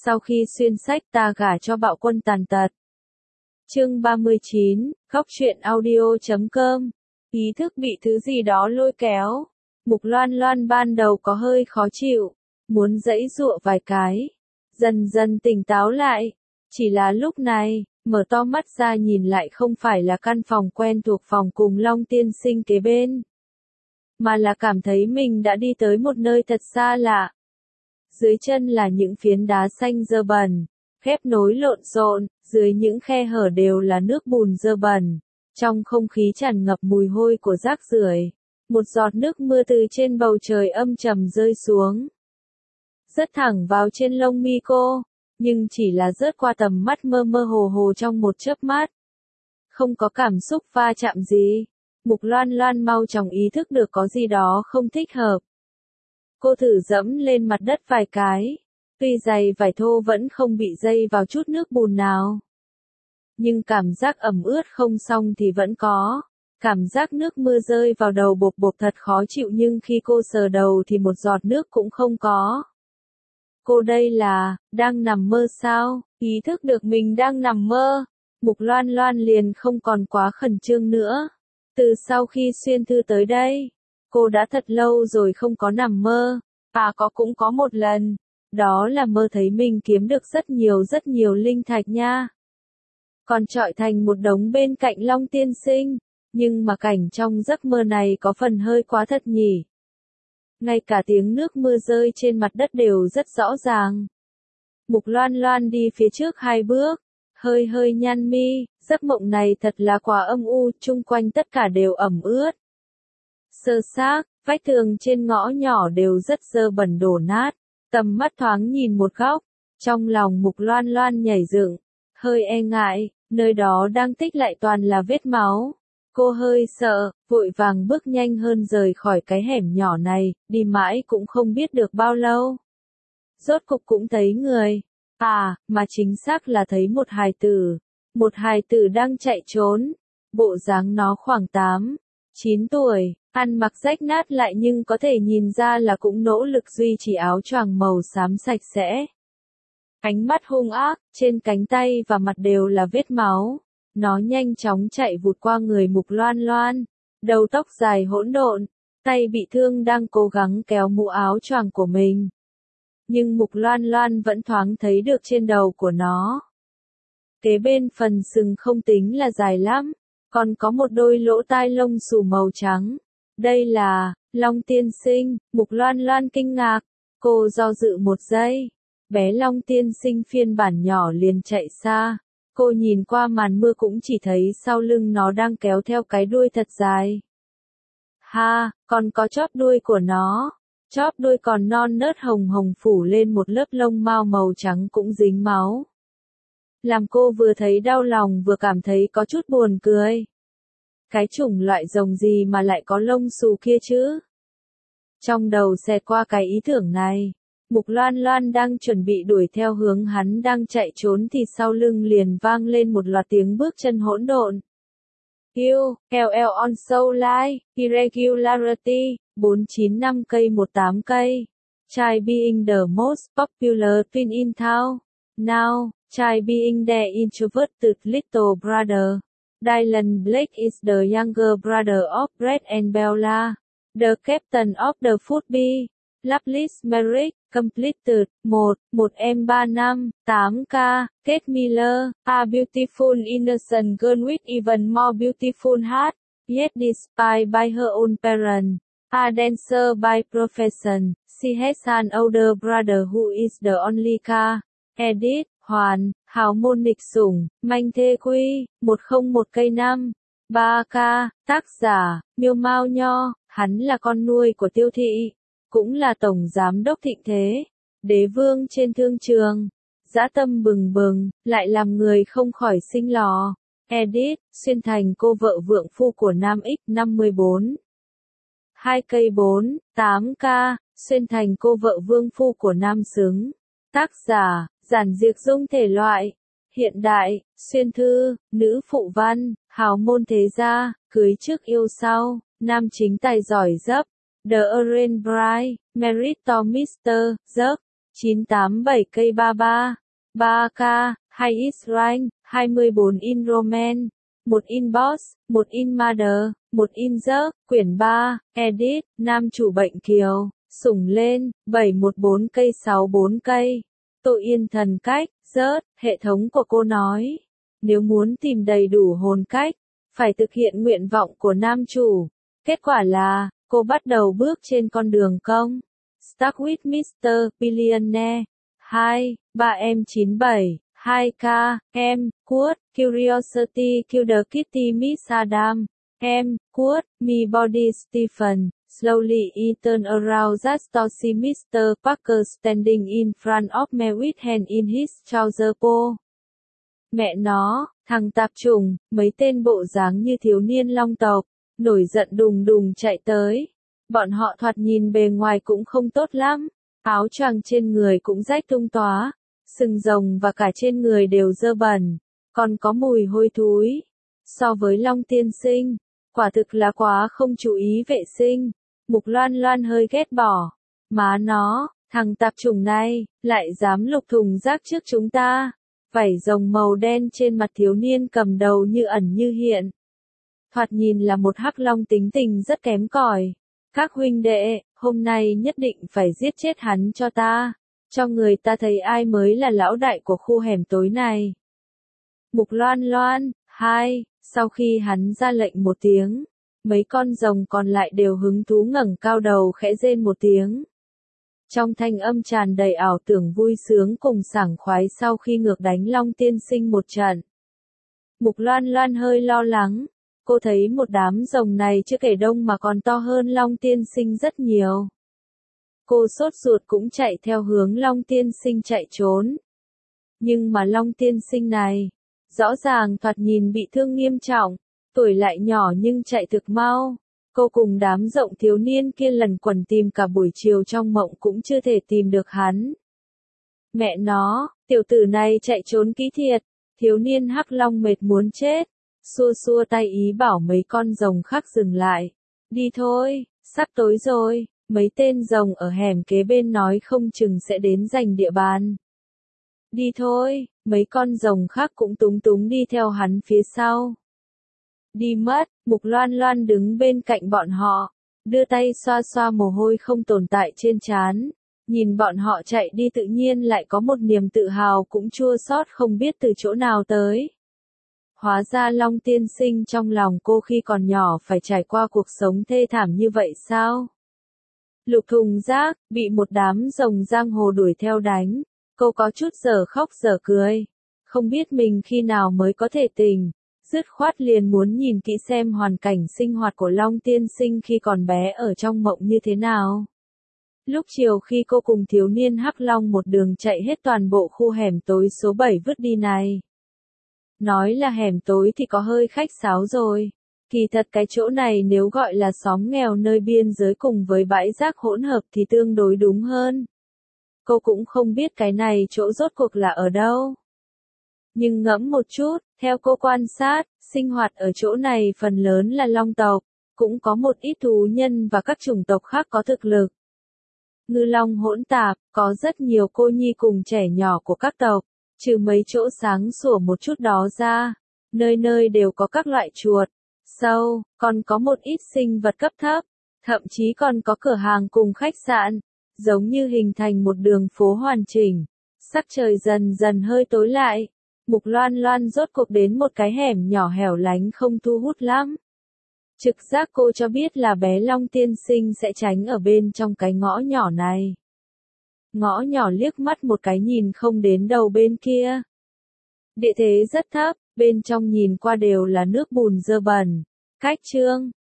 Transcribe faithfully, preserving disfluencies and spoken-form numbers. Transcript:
Sau khi xuyên sách ta gả cho bạo quân tàn tật. Chương ba mươi chín, góc truyện audio chấm com. Ý thức bị thứ gì đó lôi kéo. Mục Loan Loan ban đầu có hơi khó chịu, muốn giãy giụa vài cái, dần dần tỉnh táo lại. Chỉ là lúc này, mở to mắt ra nhìn lại không phải là căn phòng quen thuộc phòng cùng Long tiên sinh kế bên, mà là cảm thấy mình đã đi tới một nơi thật xa lạ. Dưới chân là những phiến đá xanh dơ bẩn, khép nối lộn xộn, dưới những khe hở đều là nước bùn dơ bẩn. Trong không khí tràn ngập mùi hôi của rác rưởi, một giọt nước mưa từ trên bầu trời âm trầm rơi xuống, rớt thẳng vào trên lông mi cô, nhưng chỉ là rớt qua tầm mắt mơ mơ hồ hồ trong một chớp mắt. Không có cảm xúc va chạm gì. Mục Loan Loan mau chóng ý thức được có gì đó không thích hợp. Cô thử dẫm lên mặt đất vài cái, tuy giày vải thô vẫn không bị dây vào chút nước bùn nào. Nhưng cảm giác ẩm ướt không xong thì vẫn có. Cảm giác nước mưa rơi vào đầu bộp bộp thật khó chịu, nhưng khi cô sờ đầu thì một giọt nước cũng không có. Cô đây là, đang nằm mơ sao? Ý thức được mình đang nằm mơ, Mục Loan Loan liền không còn quá khẩn trương nữa. Từ sau khi xuyên thư tới đây, cô đã thật lâu rồi không có nằm mơ. À có cũng có một lần, đó là mơ thấy mình kiếm được rất nhiều rất nhiều linh thạch nha. Còn trọi thành một đống bên cạnh Long tiên sinh, nhưng mà cảnh trong giấc mơ này có phần hơi quá thật nhỉ. Ngay cả tiếng nước mưa rơi trên mặt đất đều rất rõ ràng. Mục Loan Loan đi phía trước hai bước, hơi hơi nhăn mi, giấc mộng này thật là quá âm u, chung quanh tất cả đều ẩm ướt. Sơ xác, vách tường trên ngõ nhỏ đều rất dơ bẩn đổ nát, tầm mắt thoáng nhìn một góc, trong lòng Mục Loan Loan nhảy dựng, hơi e ngại, nơi đó đang tích lại toàn là vết máu. Cô hơi sợ, vội vàng bước nhanh hơn rời khỏi cái hẻm nhỏ này, đi mãi cũng không biết được bao lâu. Rốt cục cũng thấy người. À, mà chính xác là thấy một hài tử. Một hài tử đang chạy trốn. Bộ dáng nó khoảng tám, chín tuổi, ăn mặc rách nát lại nhưng có thể nhìn ra là cũng nỗ lực duy trì áo choàng màu xám sạch sẽ. Ánh mắt hung ác, trên cánh tay và mặt đều là vết máu. Nó nhanh chóng chạy vụt qua người Mục Loan Loan, đầu tóc dài hỗn độn, tay bị thương đang cố gắng kéo mũ áo choàng của mình. Nhưng Mục Loan Loan vẫn thoáng thấy được trên đầu của nó. Kế bên phần sừng không tính là dài lắm, còn có một đôi lỗ tai lông xù màu trắng. Đây là, Long tiên sinh, Mục Loan Loan kinh ngạc, cô do dự một giây. Bé Long tiên sinh phiên bản nhỏ liền chạy xa. Cô nhìn qua màn mưa cũng chỉ thấy sau lưng nó đang kéo theo cái đuôi thật dài. Ha, còn có chóp đuôi của nó. Chóp đuôi còn non nớt hồng hồng phủ lên một lớp lông mao màu trắng cũng dính máu. Làm cô vừa thấy đau lòng vừa cảm thấy có chút buồn cười. Cái chủng loại rồng gì mà lại có lông xù kia chứ? Trong đầu xẹt qua cái ý tưởng này. Mục Loan Loan đang chuẩn bị đuổi theo hướng hắn đang chạy trốn thì sau lưng liền vang lên một loạt tiếng bước chân hỗn độn. You, L L on so line, irregularity, bốn chín năm cây một tám cây. Try being the most popular twin in town. Now, try being the introverted little brother. Dylan Blake is the younger brother of Brett and Bella. The captain of the football. Loveless marriage, completed, một, một em ba năm, tám K, Kate Miller, a beautiful innocent girl with even more beautiful heart, yet despised by her own parents, a dancer by profession, she has an older brother who is the only K. Edit, Hoàn, hào môn nghịch sủng, manh thê quy, một không một cây năm, ba K, tác giả, Miêu Mao Nho, hắn là con nuôi của Tiêu Thị. Cũng là tổng giám đốc thịnh thế, đế vương trên thương trường, dã tâm bừng bừng, lại làm người không khỏi sinh lò. Edit, xuyên thành cô vợ vượng phu của Nam X năm mươi bốn. hai cây bốn, tám K, xuyên thành cô vợ vương phu của Nam Xứng. Tác giả, giản diệt dung thể loại, hiện đại, xuyên thư, nữ phụ văn, hào môn thế gia, cưới trước yêu sau, nam chính tài giỏi dấp. The Orange Bride, Married to mister Zuck, chín tám bảy cây ba ba, ba K, hai x rank, hai mươi bốn in Roman, một in Boss, một in Mother, một in Giấc, quyển ba, edit, nam chủ bệnh kiều, sủng lên, bảy một bốn cây sáu bốn cây. Tội yên thần cách, rớt, hệ thống của cô nói. Nếu muốn tìm đầy đủ hồn cách, phải thực hiện nguyện vọng của nam chủ. Kết quả là, cô bắt đầu bước trên con đường công. Start with mít-tơ Billionaire. hai, ba em chín bảy, hai K, em, Quote, Curiosity Killer Kitty Miss Adam. Em, Quote, Me Body Stephen. Slowly he turned around just to see mít-tơ Parker standing in front of me with hand in his trouser po. Mẹ nó, thằng tạp chủng, mấy tên bộ dáng như thiếu niên long tộc, nổi giận đùng đùng chạy tới. Bọn họ thoạt nhìn bề ngoài cũng không tốt lắm, áo choàng trên người cũng rách tung tóa, sừng rồng và cả trên người đều dơ bẩn, còn có mùi hôi thối. So với Long tiên sinh, quả thực là quá không chú ý vệ sinh. Mục Loan Loan hơi ghét bỏ. Má nó, thằng tạp chủng này, lại dám lục thùng rác trước chúng ta. Vảy rồng màu đen trên mặt thiếu niên cầm đầu như ẩn như hiện. Thoạt nhìn là một hắc long tính tình rất kém cỏi. Các huynh đệ, hôm nay nhất định phải giết chết hắn cho ta. Cho người ta thấy ai mới là lão đại của khu hẻm tối này. Mục Loan Loan, hai, sau khi hắn ra lệnh một tiếng, mấy con rồng còn lại đều hứng thú ngẩng cao đầu khẽ rên một tiếng. Trong thanh âm tràn đầy ảo tưởng vui sướng cùng sảng khoái sau khi ngược đánh Long tiên sinh một trận. Mục Loan Loan hơi lo lắng, cô thấy một đám rồng này chưa kể đông mà còn to hơn Long tiên sinh rất nhiều. Cô sốt ruột cũng chạy theo hướng Long tiên sinh chạy trốn. Nhưng mà Long tiên sinh này, rõ ràng thoạt nhìn bị thương nghiêm trọng, tuổi lại nhỏ nhưng chạy thực mau. Cô cùng đám rộng thiếu niên kia lần quần tìm cả buổi chiều trong mộng cũng chưa thể tìm được hắn. Mẹ nó, tiểu tử này chạy trốn kỹ thiệt, thiếu niên hắc long mệt muốn chết, xua xua tay ý bảo mấy con rồng khác dừng lại. Đi thôi, sắp tối rồi, mấy tên rồng ở hẻm kế bên nói không chừng sẽ đến giành địa bàn. Đi thôi, mấy con rồng khác cũng túng túng đi theo hắn phía sau. Đi mất, Mục Loan Loan đứng bên cạnh bọn họ, đưa tay xoa xoa mồ hôi không tồn tại trên trán, nhìn bọn họ chạy đi tự nhiên lại có một niềm tự hào cũng chua xót không biết từ chỗ nào tới. Hóa ra Long tiên sinh trong lòng cô khi còn nhỏ phải trải qua cuộc sống thê thảm như vậy sao? Lục thùng rác, bị một đám rồng giang hồ đuổi theo đánh, cô có chút giờ khóc giờ cười, không biết mình khi nào mới có thể tỉnh. Dứt khoát liền muốn nhìn kỹ xem hoàn cảnh sinh hoạt của Long tiên sinh khi còn bé ở trong mộng như thế nào. Lúc chiều khi cô cùng thiếu niên hắc long một đường chạy hết toàn bộ khu hẻm tối số bảy vứt đi này. Nói là hẻm tối thì có hơi khách sáo rồi. Kỳ thật cái chỗ này nếu gọi là xóm nghèo nơi biên giới cùng với bãi rác hỗn hợp thì tương đối đúng hơn. Cô cũng không biết cái này chỗ rốt cuộc là ở đâu. Nhưng ngẫm một chút, theo cô quan sát, sinh hoạt ở chỗ này phần lớn là long tộc, cũng có một ít thú nhân và các chủng tộc khác có thực lực. Ngư long hỗn tạp, có rất nhiều cô nhi cùng trẻ nhỏ của các tộc, trừ mấy chỗ sáng sủa một chút đó ra, nơi nơi đều có các loại chuột, sâu, còn có một ít sinh vật cấp thấp, thậm chí còn có cửa hàng cùng khách sạn, giống như hình thành một đường phố hoàn chỉnh. Sắc trời dần dần hơi tối lại. Mục Loan Loan rốt cuộc đến một cái hẻm nhỏ hẻo lánh không thu hút lắm. Trực giác cô cho biết là bé Long tiên sinh sẽ tránh ở bên trong cái ngõ nhỏ này. Ngõ nhỏ liếc mắt một cái nhìn không đến đầu bên kia. Địa thế rất thấp, bên trong nhìn qua đều là nước bùn dơ bẩn. Cách chương